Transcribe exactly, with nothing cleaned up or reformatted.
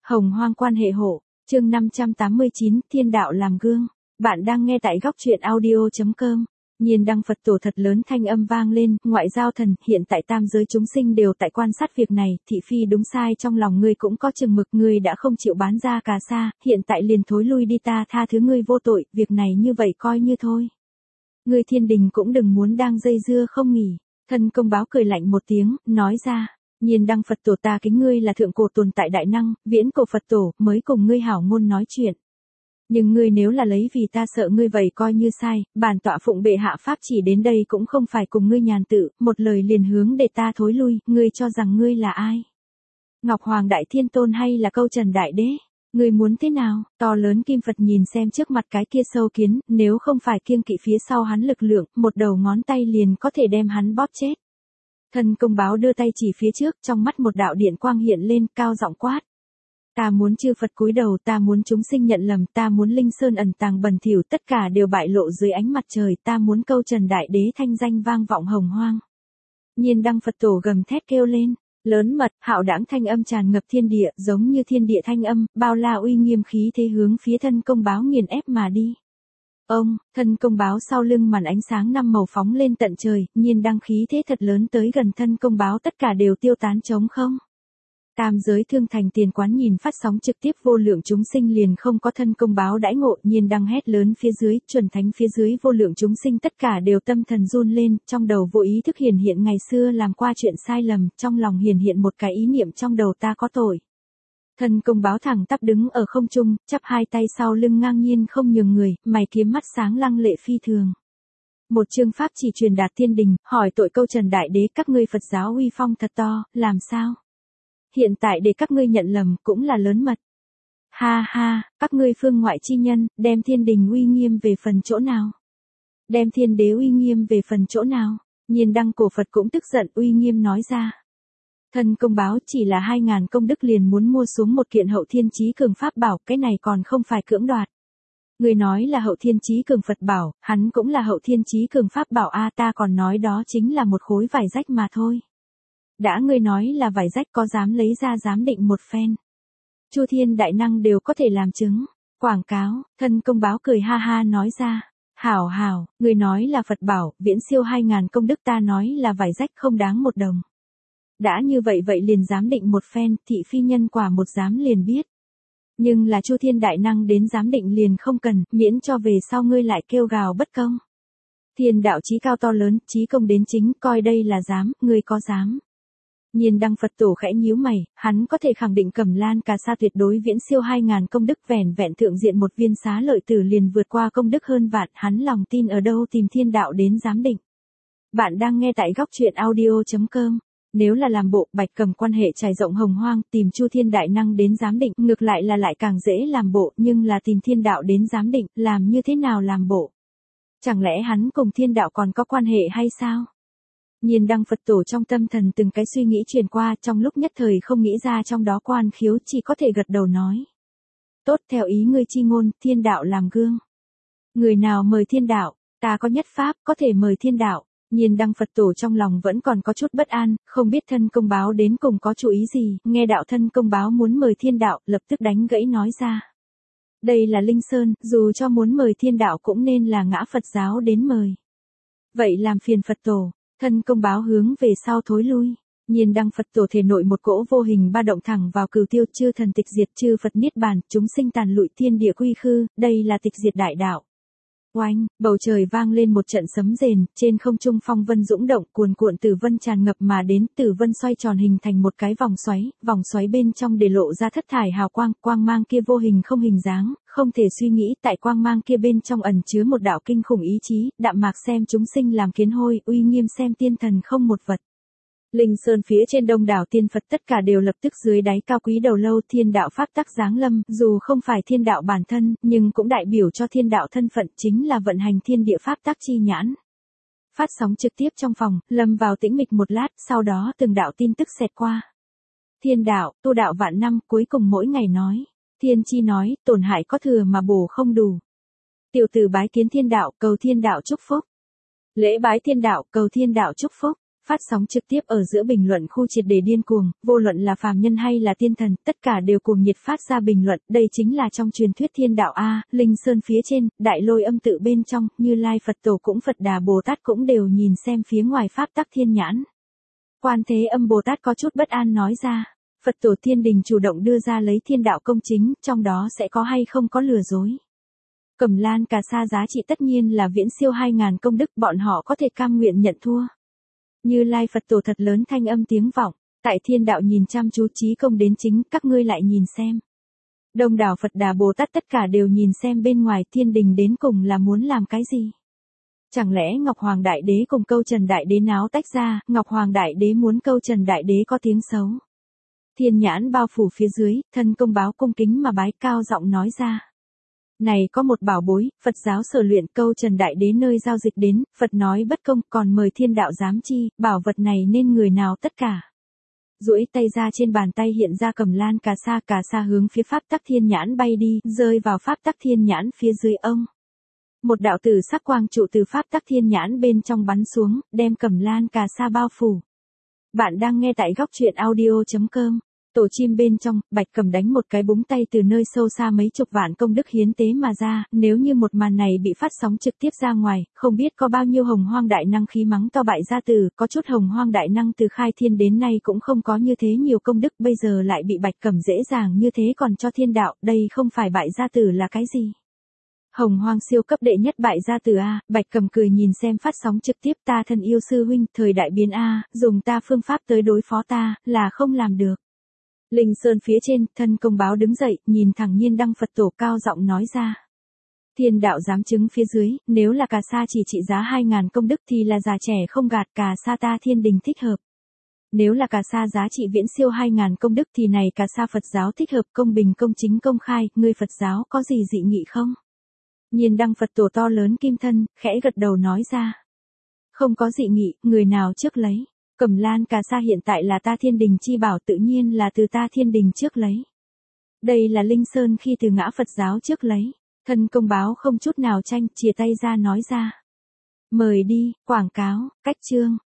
Hồng Hoang quan hệ hộ, chương năm trăm tám mươi chín, Thiên đạo làm gương. Bạn đang nghe tại góc truyện audio chấm com. Nhiên đăng Phật tổ thật lớn thanh âm vang lên, ngoại giao thần, hiện tại tam giới chúng sinh đều tại quan sát việc này, thị phi đúng sai trong lòng ngươi cũng có chừng mực, ngươi đã không chịu bán ra cà sa, hiện tại liền thối lui đi, ta tha thứ ngươi vô tội, việc này như vậy coi như thôi. Ngươi thiên đình cũng đừng muốn đang dây dưa không nghỉ. Thân công báo cười lạnh một tiếng, nói ra. Nhiên đăng Phật tổ, ta kính ngươi là thượng cổ tồn tại đại năng, viễn cổ Phật tổ, mới cùng ngươi hảo ngôn nói chuyện. Nhưng ngươi nếu là lấy vì ta sợ ngươi vậy coi như sai, bản tọa phụng bệ hạ pháp chỉ đến đây cũng không phải cùng ngươi nhàn tự, một lời liền hướng để ta thối lui, ngươi cho rằng ngươi là ai? Ngọc Hoàng Đại Thiên Tôn hay là Câu Trần Đại Đế? Ngươi muốn thế nào? To lớn kim Phật nhìn xem trước mặt cái kia sâu kiến, nếu không phải kiêng kỵ phía sau hắn lực lượng, một đầu ngón tay liền có thể đem hắn bóp chết. Thân công báo đưa tay chỉ phía trước, trong mắt một đạo điện quang hiện lên, cao giọng quát. Ta muốn chư Phật cúi đầu, ta muốn chúng sinh nhận lầm, ta muốn linh sơn ẩn tàng bẩn thỉu, tất cả đều bại lộ dưới ánh mặt trời, ta muốn Câu Trần Đại Đế thanh danh vang vọng hồng hoang. Nhiên đăng Phật tổ gầm thét kêu lên, lớn mật, hạo đãng thanh âm tràn ngập thiên địa, giống như thiên địa thanh âm, bao la uy nghiêm khí thế hướng phía thân công báo nghiền ép mà đi. Ông, thân công báo sau lưng màn ánh sáng năm màu phóng lên tận trời, nhiên đăng khí thế thật lớn tới gần thân công báo, tất cả đều tiêu tán trống không. Tam giới thương thành tiền quán nhìn phát sóng trực tiếp, vô lượng chúng sinh liền không có thân công báo đãi ngộ, nhiên đăng hét lớn phía dưới, chuẩn thánh phía dưới, vô lượng chúng sinh tất cả đều tâm thần run lên, trong đầu vô ý thức hiển hiện ngày xưa làm qua chuyện sai lầm, trong lòng hiển hiện một cái ý niệm trong đầu, ta có tội. Thân công báo thẳng tắp đứng ở không trung, chắp hai tay sau lưng ngang nhiên không nhường người, mày kiếm mắt sáng lăng lệ phi thường. Một chương pháp chỉ truyền đạt thiên đình, hỏi tội Câu Trần Đại Đế, các ngươi Phật giáo uy phong thật to, làm sao? Hiện tại để các ngươi nhận lầm cũng là lớn mật. Ha ha, các ngươi phương ngoại chi nhân, đem thiên đình uy nghiêm về phần chỗ nào? Đem thiên đế uy nghiêm về phần chỗ nào? Nhiên đăng cổ Phật cũng tức giận, uy nghiêm nói ra. Thân công báo, chỉ là hai ngàn công đức liền muốn mua xuống một kiện hậu thiên chí cường pháp bảo, cái này còn không phải cưỡng đoạt. Người nói là hậu thiên chí cường Phật bảo, hắn cũng là hậu thiên chí cường pháp bảo a, ta còn nói đó chính là một khối vải rách mà thôi. Đã ngươi nói là vải rách, có dám lấy ra giám định một phen? Chu thiên đại năng đều có thể làm chứng. Quảng cáo, thân công báo cười ha ha nói ra. Hảo hảo, người nói là Phật bảo, viễn siêu hai ngàn công đức, ta nói là vải rách không đáng một đồng. Đã như vậy vậy liền giám định một phen, thị phi nhân quả một giám liền biết. Nhưng là Chu thiên đại năng đến giám định liền không cần, miễn cho về sau ngươi lại kêu gào bất công. Thiên đạo chí cao to lớn, chí công đến chính, coi đây là dám, ngươi có dám? Nhiên đăng Phật tổ khẽ nhíu mày, hắn có thể khẳng định Cẩm Lan Cà Sa tuyệt đối viễn siêu hai ngàn công đức, vẻn vẹn thượng diện một viên xá lợi tử liền vượt qua công đức hơn vạn, hắn lòng tin ở đâu tìm thiên đạo đến giám định. Bạn đang nghe tại góc truyện audio chấm com. Nếu là làm bộ, Bạch Cầm quan hệ trải rộng hồng hoang, tìm Chu thiên đại năng đến giám định, ngược lại là lại càng dễ làm bộ, nhưng là tìm thiên đạo đến giám định, làm như thế nào làm bộ? Chẳng lẽ hắn cùng thiên đạo còn có quan hệ hay sao? Nhiên đăng Phật tổ trong tâm thần từng cái suy nghĩ truyền qua, trong lúc nhất thời không nghĩ ra trong đó quan khiếu, chỉ có thể gật đầu nói. Tốt, theo ý ngươi chi ngôn, thiên đạo làm gương. Người nào mời thiên đạo, ta có nhất pháp, có thể mời thiên đạo. Nhiên đăng Phật tổ trong lòng vẫn còn có chút bất an, không biết thân công báo đến cùng có chủ ý gì, nghe đạo thân công báo muốn mời thiên đạo, lập tức đánh gãy nói ra. Đây là Linh Sơn, dù cho muốn mời thiên đạo cũng nên là ngã Phật giáo đến mời. Vậy làm phiền Phật tổ. Thân công báo hướng về sau thối lui. Nhiên đăng Phật tổ thể nội một cỗ vô hình ba động thẳng vào cửu tiêu, chư thần tịch diệt, chư Phật niết bàn, chúng sinh tàn lụi, thiên địa quy khư, đây là tịch diệt đại đạo. Oanh, bầu trời vang lên một trận sấm rền, trên không trung phong vân dũng động, cuồn cuộn tử vân tràn ngập mà đến, tử vân xoay tròn hình thành một cái vòng xoáy, vòng xoáy bên trong để lộ ra thất thải hào quang, quang mang kia vô hình không hình dáng, không thể suy nghĩ, tại quang mang kia bên trong ẩn chứa một đạo kinh khủng ý chí, đạm mạc xem chúng sinh làm kiến hôi, uy nghiêm xem tiên thần không một vật. Linh Sơn phía trên đông đảo tiên Phật tất cả đều lập tức dưới đáy cao quý đầu lâu, thiên đạo pháp tắc giáng lâm, dù không phải thiên đạo bản thân, nhưng cũng đại biểu cho thiên đạo thân phận, chính là vận hành thiên địa pháp tắc chi nhãn. Phát sóng trực tiếp trong phòng, lâm vào tĩnh mịch một lát, sau đó từng đạo tin tức xẹt qua. Thiên đạo, tu đạo vạn năm, cuối cùng mỗi ngày nói. Thiên chi nói, tổn hại có thừa mà bổ không đủ. Tiểu tử bái kiến thiên đạo, cầu thiên đạo chúc phúc. Lễ bái thiên đạo, cầu thiên đạo chúc phúc. phát sóng trực tiếp ở giữa bình luận khu triệt để điên cuồng, vô luận là phàm nhân hay là tiên thần, tất cả đều cuồng nhiệt phát ra bình luận, đây chính là trong truyền thuyết thiên đạo a, Linh Sơn phía trên, Đại Lôi Âm tự bên trong, Như Lai Phật Tổ cũng Phật Đà Bồ Tát cũng đều nhìn xem phía ngoài pháp tắc thiên nhãn. Quan Thế Âm Bồ Tát có chút bất an nói ra, Phật Tổ Thiên Đình chủ động đưa ra lấy thiên đạo công chính, trong đó sẽ có hay không có lừa dối. Cẩm Lan Cà Sa giá trị tất nhiên là viễn siêu hai ngàn công đức, bọn họ có thể cam nguyện nhận thua. Như Lai Phật Tổ thật lớn thanh âm tiếng vọng, tại thiên đạo nhìn chăm chú trí công đến chính, các ngươi lại nhìn xem. Đông đảo Phật Đà Bồ Tát tất cả đều nhìn xem bên ngoài Thiên Đình đến cùng là muốn làm cái gì. Chẳng lẽ Ngọc Hoàng Đại Đế cùng Câu Trần Đại Đế náo tách ra, Ngọc Hoàng Đại Đế muốn Câu Trần Đại Đế có tiếng xấu. Thiên nhãn bao phủ phía dưới, thân công báo cung kính mà bái cao giọng nói ra. Này có một bảo bối, Phật giáo sở luyện Câu Trần Đại Đế nơi giao dịch đến, Phật nói bất công còn mời thiên đạo giám chi, bảo vật này nên người nào tất cả. Duỗi tay ra trên bàn tay hiện ra Cẩm Lan Cà Sa, Cà Sa hướng phía pháp tắc thiên nhãn bay đi, rơi vào pháp tắc thiên nhãn phía dưới ông. Một đạo tử sắc quang trụ từ pháp tắc thiên nhãn bên trong bắn xuống, đem Cẩm Lan Cà Sa bao phủ. Bạn đang nghe tại góc truyện audio chấm com. Tổ chim bên trong, Bạch Cầm đánh một cái búng tay từ nơi sâu xa mấy chục vạn công đức hiến tế mà ra, nếu như một màn này bị phát sóng trực tiếp ra ngoài, không biết có bao nhiêu hồng hoang đại năng khí mắng to bại gia tử, có chút hồng hoang đại năng từ khai thiên đến nay cũng không có như thế nhiều công đức, bây giờ lại bị Bạch Cầm dễ dàng như thế còn cho thiên đạo, đây không phải bại gia tử là cái gì. Hồng hoang siêu cấp đệ nhất bại gia tử a, Bạch Cầm cười nhìn xem phát sóng trực tiếp, ta thân yêu sư huynh, thời đại biến a, dùng ta phương pháp tới đối phó ta, là không làm được. Linh Sơn phía trên, thân công báo đứng dậy, nhìn thẳng Nhiên Đăng Phật Tổ cao giọng nói ra. Thiên đạo giám chứng phía dưới, nếu là Cà Sa chỉ trị giá hai ngàn công đức thì là già trẻ không gạt, Cà Sa ta Thiên Đình thích hợp. Nếu là Cà Sa giá trị viễn siêu hai ngàn công đức thì này Cà Sa Phật giáo thích hợp, công bình công chính công khai, người Phật giáo có gì dị nghị không? Nhiên Đăng Phật Tổ to lớn kim thân, khẽ gật đầu nói ra. Không có dị nghị, người nào trước lấy. Cẩm Lan Cà Sa hiện tại là ta Thiên Đình chi bảo, tự nhiên là từ ta Thiên Đình trước lấy. Đây là Linh Sơn khi từ ngã Phật giáo trước lấy. Thân công báo không chút nào tranh, chìa tay ra nói ra. Mời đi, quảng cáo, cách chương.